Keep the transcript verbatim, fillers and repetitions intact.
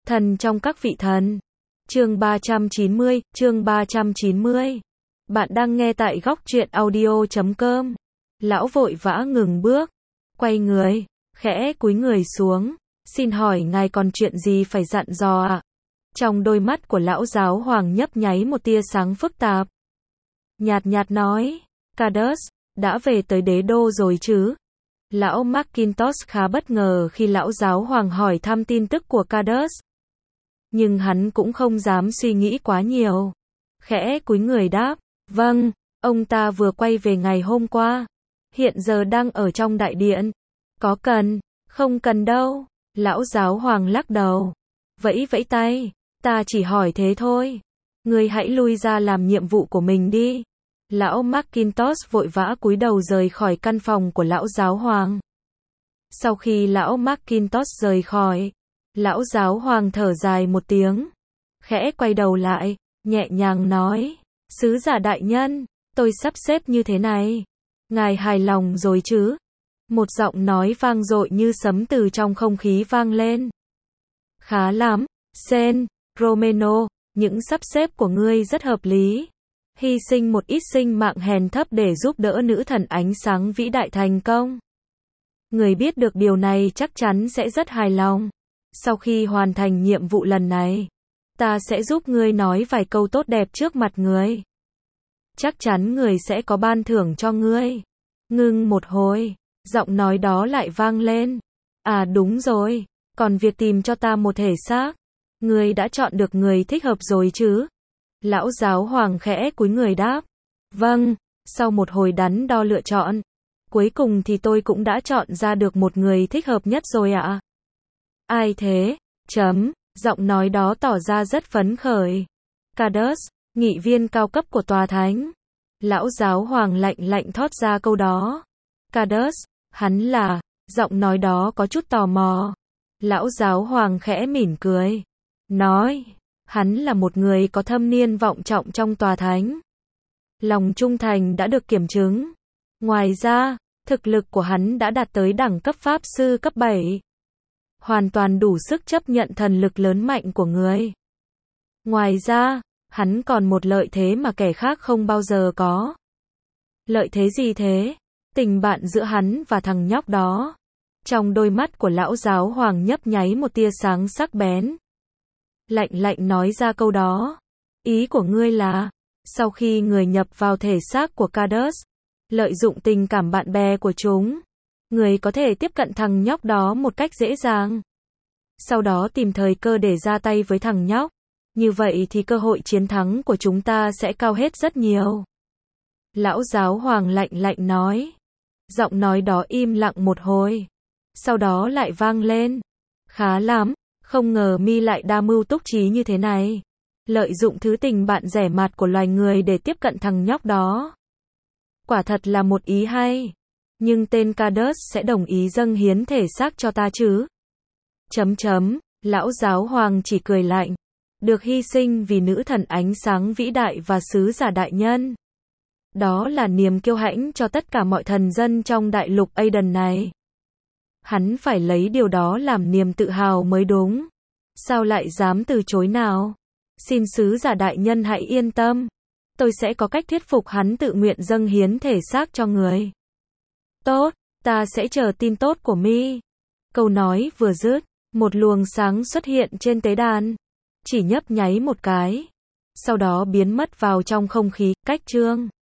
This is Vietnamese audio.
Thần trong các vị thần. Chương ba trăm chín mươi, chương ba trăm chín mươi. Bạn đang nghe tại góc truyện audio chấm com. Lão vội vã ngừng bước, quay người, khẽ cúi người xuống. Xin hỏi ngài còn chuyện gì phải dặn dò ạ? Trong đôi mắt của lão giáo hoàng nhấp nháy một tia sáng phức tạp. Nhạt nhạt nói, Cadus, đã về tới đế đô rồi chứ? Lão McIntosh khá bất ngờ khi lão giáo hoàng hỏi thăm tin tức của Cadus. Nhưng hắn cũng không dám suy nghĩ quá nhiều. Khẽ cúi người đáp, vâng, ông ta vừa quay về ngày hôm qua. Hiện giờ đang ở trong đại điện. Có cần? Không cần đâu. Lão giáo hoàng lắc đầu. Vẫy vẫy tay. Ta chỉ hỏi thế thôi. Ngươi hãy lui ra làm nhiệm vụ của mình đi. Lão McIntosh vội vã cúi đầu rời khỏi căn phòng của lão giáo hoàng. Sau khi lão McIntosh rời khỏi, lão giáo hoàng thở dài một tiếng. Khẽ quay đầu lại, nhẹ nhàng nói, sứ giả đại nhân, tôi sắp xếp như thế này. Ngài hài lòng rồi chứ? Một giọng nói vang dội như sấm từ trong không khí vang lên. Khá lắm, Sen, Romano, những sắp xếp của ngươi rất hợp lý. Hy sinh một ít sinh mạng hèn thấp để giúp đỡ nữ thần ánh sáng vĩ đại thành công. Người biết được điều này chắc chắn sẽ rất hài lòng. Sau khi hoàn thành nhiệm vụ lần này, ta sẽ giúp ngươi nói vài câu tốt đẹp trước mặt người. Chắc chắn người sẽ có ban thưởng cho ngươi. Ngưng một hồi, giọng nói đó lại vang lên. À đúng rồi, còn việc tìm cho ta một thể xác. Ngươi đã chọn được người thích hợp rồi chứ? Lão giáo hoàng khẽ cúi người đáp. Vâng, sau một hồi đắn đo lựa chọn, cuối cùng thì tôi cũng đã chọn ra được một người thích hợp nhất rồi ạ. Ai thế? Chấm, giọng nói đó tỏ ra rất phấn khởi. Cadus, nghị viên cao cấp của tòa thánh. Lão giáo hoàng lạnh lạnh thốt ra câu đó. Cadus, hắn là, giọng nói đó có chút tò mò. Lão giáo hoàng khẽ mỉm cười. Nói, hắn là một người có thâm niên vọng trọng trong tòa thánh. Lòng trung thành đã được kiểm chứng. Ngoài ra, thực lực của hắn đã đạt tới đẳng cấp pháp sư cấp bảy. Hoàn toàn đủ sức chấp nhận thần lực lớn mạnh của người. Ngoài ra, hắn còn một lợi thế mà kẻ khác không bao giờ có. Lợi thế gì thế? Tình bạn giữa hắn và thằng nhóc đó. Trong đôi mắt của lão giáo hoàng nhấp nháy một tia sáng sắc bén. Lạnh lạnh nói ra câu đó. Ý của ngươi là, sau khi người nhập vào thể xác của Cadus, lợi dụng tình cảm bạn bè của chúng, người có thể tiếp cận thằng nhóc đó một cách dễ dàng. Sau đó tìm thời cơ để ra tay với thằng nhóc. Như vậy thì cơ hội chiến thắng của chúng ta sẽ cao hết rất nhiều. Lão giáo hoàng lạnh lạnh nói. Giọng nói đó im lặng một hồi. Sau đó lại vang lên. Khá lắm, không ngờ mi lại đa mưu túc trí như thế này. Lợi dụng thứ tình bạn rẻ mạt của loài người để tiếp cận thằng nhóc đó. Quả thật là một ý hay. Nhưng tên Cadus sẽ đồng ý dâng hiến thể xác cho ta chứ? Chấm chấm, lão giáo hoàng chỉ cười lạnh. Được hy sinh vì nữ thần ánh sáng vĩ đại và sứ giả đại nhân. Đó là niềm kiêu hãnh cho tất cả mọi thần dân trong đại lục Aiden này. Hắn phải lấy điều đó làm niềm tự hào mới đúng. Sao lại dám từ chối nào? Xin sứ giả đại nhân hãy yên tâm. Tôi sẽ có cách thuyết phục hắn tự nguyện dâng hiến thể xác cho người. Tốt, ta sẽ chờ tin tốt của mi. Câu nói vừa dứt, một luồng sáng xuất hiện trên tế đàn. Chỉ nhấp nháy một cái. Sau đó biến mất vào trong không khí, cách chương.